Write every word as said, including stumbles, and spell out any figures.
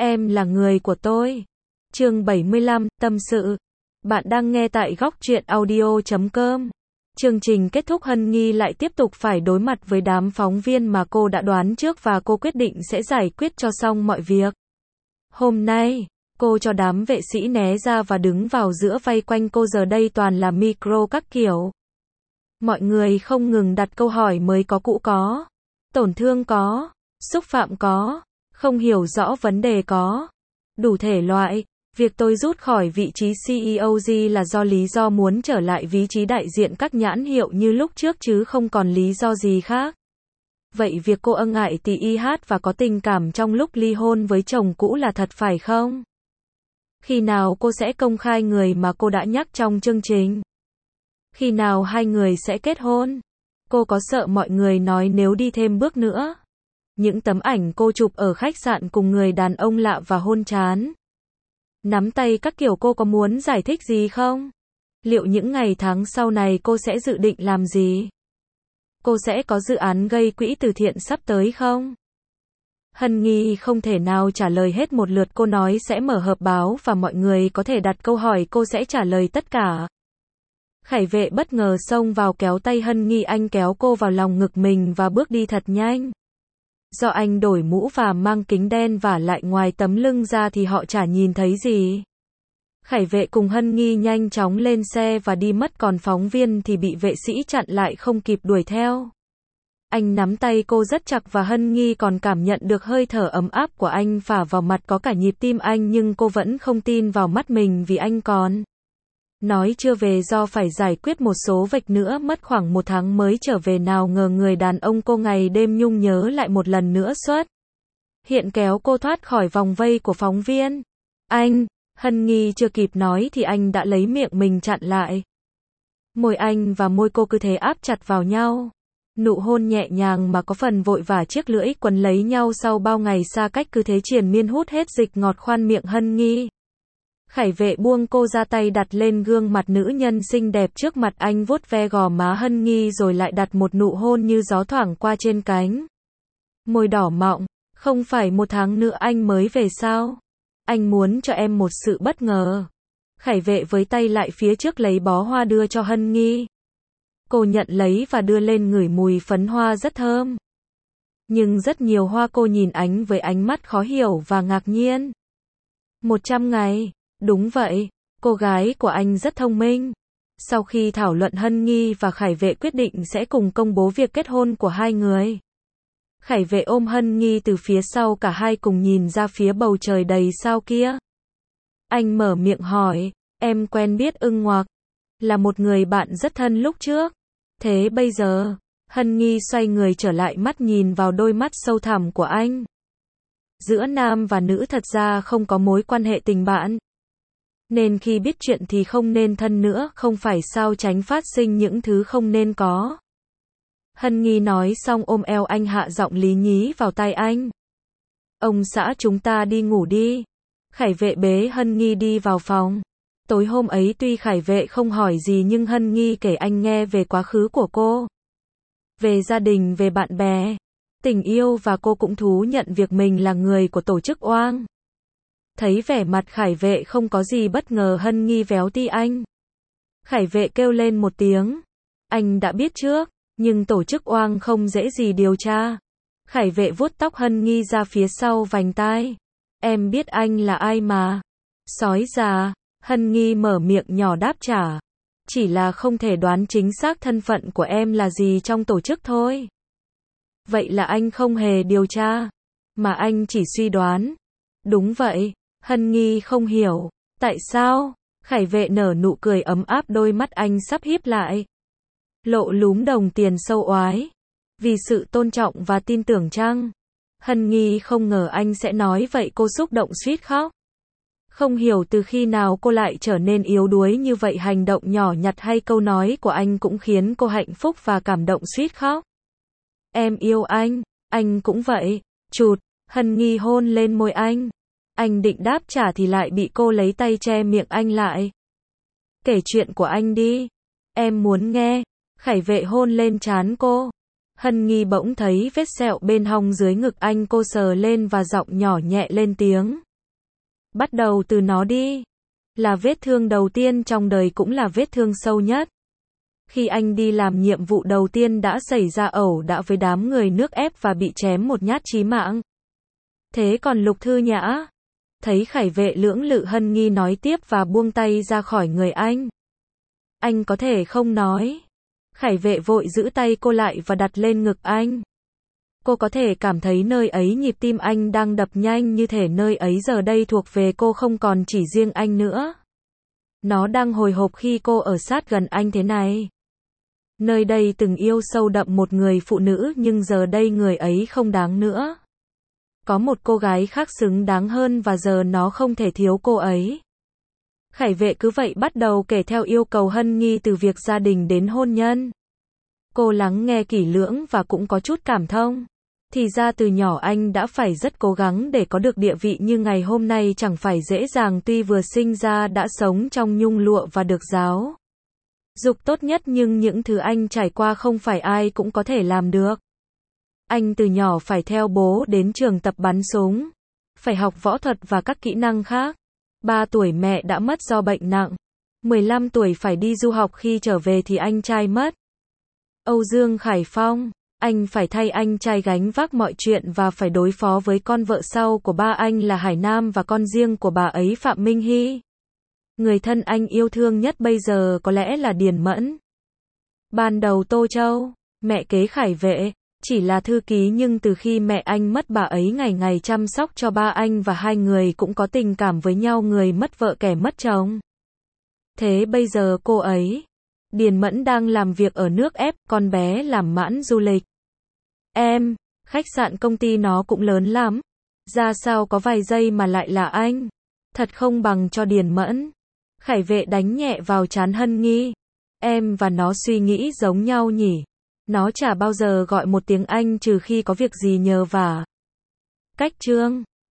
Em là người của tôi. Chương bảy mươi lăm, tâm sự. Bạn đang nghe tại góc truyện audio chấm com. Chương trình kết thúc, Hân Nghi lại tiếp tục phải đối mặt với đám phóng viên mà cô đã đoán trước và cô quyết định sẽ giải quyết cho xong mọi việc. Hôm nay, cô cho đám vệ sĩ né ra và đứng vào giữa, vây quanh cô, giờ đây toàn là micro các kiểu. Mọi người không ngừng đặt câu hỏi mới có, cũ có, tổn thương có, xúc phạm có, không hiểu rõ vấn đề có, đủ thể loại. Việc tôi rút khỏi vị trí xê e ô là do lý do muốn trở lại vị trí đại diện các nhãn hiệu như lúc trước chứ không còn lý do gì khác. Vậy việc cô ân ái tì i hát và có tình cảm trong lúc ly hôn với chồng cũ là thật phải không? Khi nào cô sẽ công khai người mà cô đã nhắc trong chương trình? Khi nào hai người sẽ kết hôn? Cô có sợ mọi người nói nếu đi thêm bước nữa? Những tấm ảnh cô chụp ở khách sạn cùng người đàn ông lạ và hôn trán, nắm tay các kiểu, cô có muốn giải thích gì không? Liệu những ngày tháng sau này cô sẽ dự định làm gì? Cô sẽ có dự án gây quỹ từ thiện sắp tới không? Hân Nghi không thể nào trả lời hết một lượt, cô nói sẽ mở họp báo và mọi người có thể đặt câu hỏi, cô sẽ trả lời tất cả. Khải Vệ bất ngờ xông vào kéo tay Hân Nghi, anh kéo cô vào lòng ngực mình và bước đi thật nhanh. Do anh đổi mũ và mang kính đen và lại ngoài tấm lưng ra thì họ chả nhìn thấy gì. Khải Vệ cùng Hân Nghi nhanh chóng lên xe và đi mất, còn phóng viên thì bị vệ sĩ chặn lại không kịp đuổi theo. Anh nắm tay cô rất chặt và Hân Nghi còn cảm nhận được hơi thở ấm áp của anh phả vào mặt, có cả nhịp tim anh, nhưng cô vẫn không tin vào mắt mình vì anh còn nói chưa về do phải giải quyết một số việc nữa, mất khoảng một tháng mới trở về. Nào ngờ người đàn ông cô ngày đêm nhung nhớ lại một lần nữa xuất hiện, kéo cô thoát khỏi vòng vây của phóng viên. Anh, Hân Nghi chưa kịp nói thì anh đã lấy miệng mình chặn lại. Môi anh và môi cô cứ thế áp chặt vào nhau. Nụ hôn nhẹ nhàng mà có phần vội vã, chiếc lưỡi quấn lấy nhau sau bao ngày xa cách cứ thế triền miên hút hết dịch ngọt khoan miệng Hân Nghi. Khải Vệ buông cô ra, tay đặt lên gương mặt nữ nhân xinh đẹp trước mặt anh, vuốt ve gò má Hân Nghi rồi lại đặt một nụ hôn như gió thoảng qua trên cánh môi đỏ mọng. Không phải một tháng nữa anh mới về sao? Anh muốn cho em một sự bất ngờ. Khải Vệ với tay lại phía trước lấy bó hoa đưa cho Hân Nghi. Cô nhận lấy và đưa lên ngửi, mùi phấn hoa rất thơm. Nhưng rất nhiều hoa, cô nhìn anh với ánh mắt khó hiểu và ngạc nhiên. Một trăm ngày. Đúng vậy, cô gái của anh rất thông minh. Sau khi thảo luận, Hân Nghi và Khải Vệ quyết định sẽ cùng công bố việc kết hôn của hai người. Khải Vệ ôm Hân Nghi từ phía sau, cả hai cùng nhìn ra phía bầu trời đầy sao kia. Anh mở miệng hỏi, em quen biết Ưng Ngoạc, là một người bạn rất thân lúc trước. Thế bây giờ? Hân Nghi xoay người trở lại, mắt nhìn vào đôi mắt sâu thẳm của anh. Giữa nam và nữ thật ra không có mối quan hệ tình bạn. Nên khi biết chuyện thì không nên thân nữa, không phải sao, tránh phát sinh những thứ không nên có. Hân Nghi nói xong ôm eo anh, hạ giọng lý nhí vào tai anh. Ông xã, chúng ta đi ngủ đi. Khải Vệ bế Hân Nghi đi vào phòng. Tối hôm ấy tuy Khải Vệ không hỏi gì nhưng Hân Nghi kể anh nghe về quá khứ của cô, về gia đình, về bạn bè, tình yêu, và cô cũng thú nhận việc mình là người của tổ chức oang. Thấy vẻ mặt Khải Vệ không có gì bất ngờ, Hân Nghi véo ti anh. Khải Vệ kêu lên một tiếng. Anh đã biết trước, nhưng tổ chức oang không dễ gì điều tra. Khải Vệ vuốt tóc Hân Nghi ra phía sau vành tai. Em biết anh là ai mà. Sói già. Hân Nghi mở miệng nhỏ đáp trả. Chỉ là không thể đoán chính xác thân phận của em là gì trong tổ chức thôi. Vậy là anh không hề điều tra, mà anh chỉ suy đoán. Đúng vậy. Hân Nghi không hiểu. Tại sao? Khải Vệ nở nụ cười ấm áp, đôi mắt anh sắp híp lại, lộ lúm đồng tiền sâu oái. Vì sự tôn trọng và tin tưởng chăng? Hân Nghi không ngờ anh sẽ nói vậy, cô xúc động suýt khóc. Không hiểu từ khi nào cô lại trở nên yếu đuối như vậy, hành động nhỏ nhặt hay câu nói của anh cũng khiến cô hạnh phúc và cảm động suýt khóc. Em yêu anh, anh cũng vậy. Chụt, Hân Nghi hôn lên môi anh. Anh định đáp trả thì lại bị cô lấy tay che miệng anh lại. Kể chuyện của anh đi. Em muốn nghe. Khải Vệ hôn lên trán cô. Hân Nghi bỗng thấy vết sẹo bên hông dưới ngực anh, cô sờ lên và giọng nhỏ nhẹ lên tiếng. Bắt đầu từ nó đi. Là vết thương đầu tiên trong đời cũng là vết thương sâu nhất. Khi anh đi làm nhiệm vụ đầu tiên đã xảy ra ẩu đả với đám người nước ép và bị chém một nhát chí mạng. Thế còn Lục Thư Nhã? Thấy Khải Vệ lưỡng lự hân nghi nói tiếp và buông tay ra khỏi người anh. Anh có thể không nói. Khải Vệ vội giữ tay cô lại và đặt lên ngực anh. Cô có thể cảm thấy nơi ấy nhịp tim anh đang đập nhanh như thể nơi ấy giờ đây thuộc về cô không còn chỉ riêng anh nữa. Nó đang hồi hộp khi cô ở sát gần anh thế này. Nơi đây từng yêu sâu đậm một người phụ nữ nhưng giờ đây người ấy không đáng nữa. Có một cô gái khác xứng đáng hơn và giờ nó không thể thiếu cô ấy. Khải Vệ cứ vậy bắt đầu kể theo yêu cầu hân nghi từ việc gia đình đến hôn nhân. Cô lắng nghe kỹ lưỡng và cũng có chút cảm thông. Thì ra từ nhỏ anh đã phải rất cố gắng để có được địa vị như ngày hôm nay chẳng phải dễ dàng, tuy vừa sinh ra đã sống trong nhung lụa và được giáo dục tốt nhất nhưng những thứ anh trải qua không phải ai cũng có thể làm được. Anh từ nhỏ phải theo bố đến trường tập bắn súng, phải học võ thuật và các kỹ năng khác. ba tuổi mẹ đã mất do bệnh nặng. mười lăm tuổi phải đi du học, khi trở về thì anh trai mất. Âu Dương Khải Phong, anh phải thay anh trai gánh vác mọi chuyện và phải đối phó với con vợ sau của ba anh là Hải Nam và con riêng của bà ấy Phạm Minh Hy. Người thân anh yêu thương nhất bây giờ có lẽ là Điền Mẫn. Ban đầu Tô Châu, mẹ kế Khải Vệ, chỉ là thư ký nhưng từ khi mẹ anh mất bà ấy ngày ngày chăm sóc cho ba anh và hai người cũng có tình cảm với nhau, người mất vợ kẻ mất chồng. Thế bây giờ cô ấy, Điền Mẫn đang làm việc ở nước ép, con bé làm mãn du lịch. Em, khách sạn công ty nó cũng lớn lắm. Ra sao có vài giây mà lại là anh. Thật không bằng cho Điền Mẫn. Khải Vệ đánh nhẹ vào trán hân nghi. Em và nó suy nghĩ giống nhau nhỉ. Nó chả bao giờ gọi một tiếng anh trừ khi có việc gì nhờ vả. Cách Trương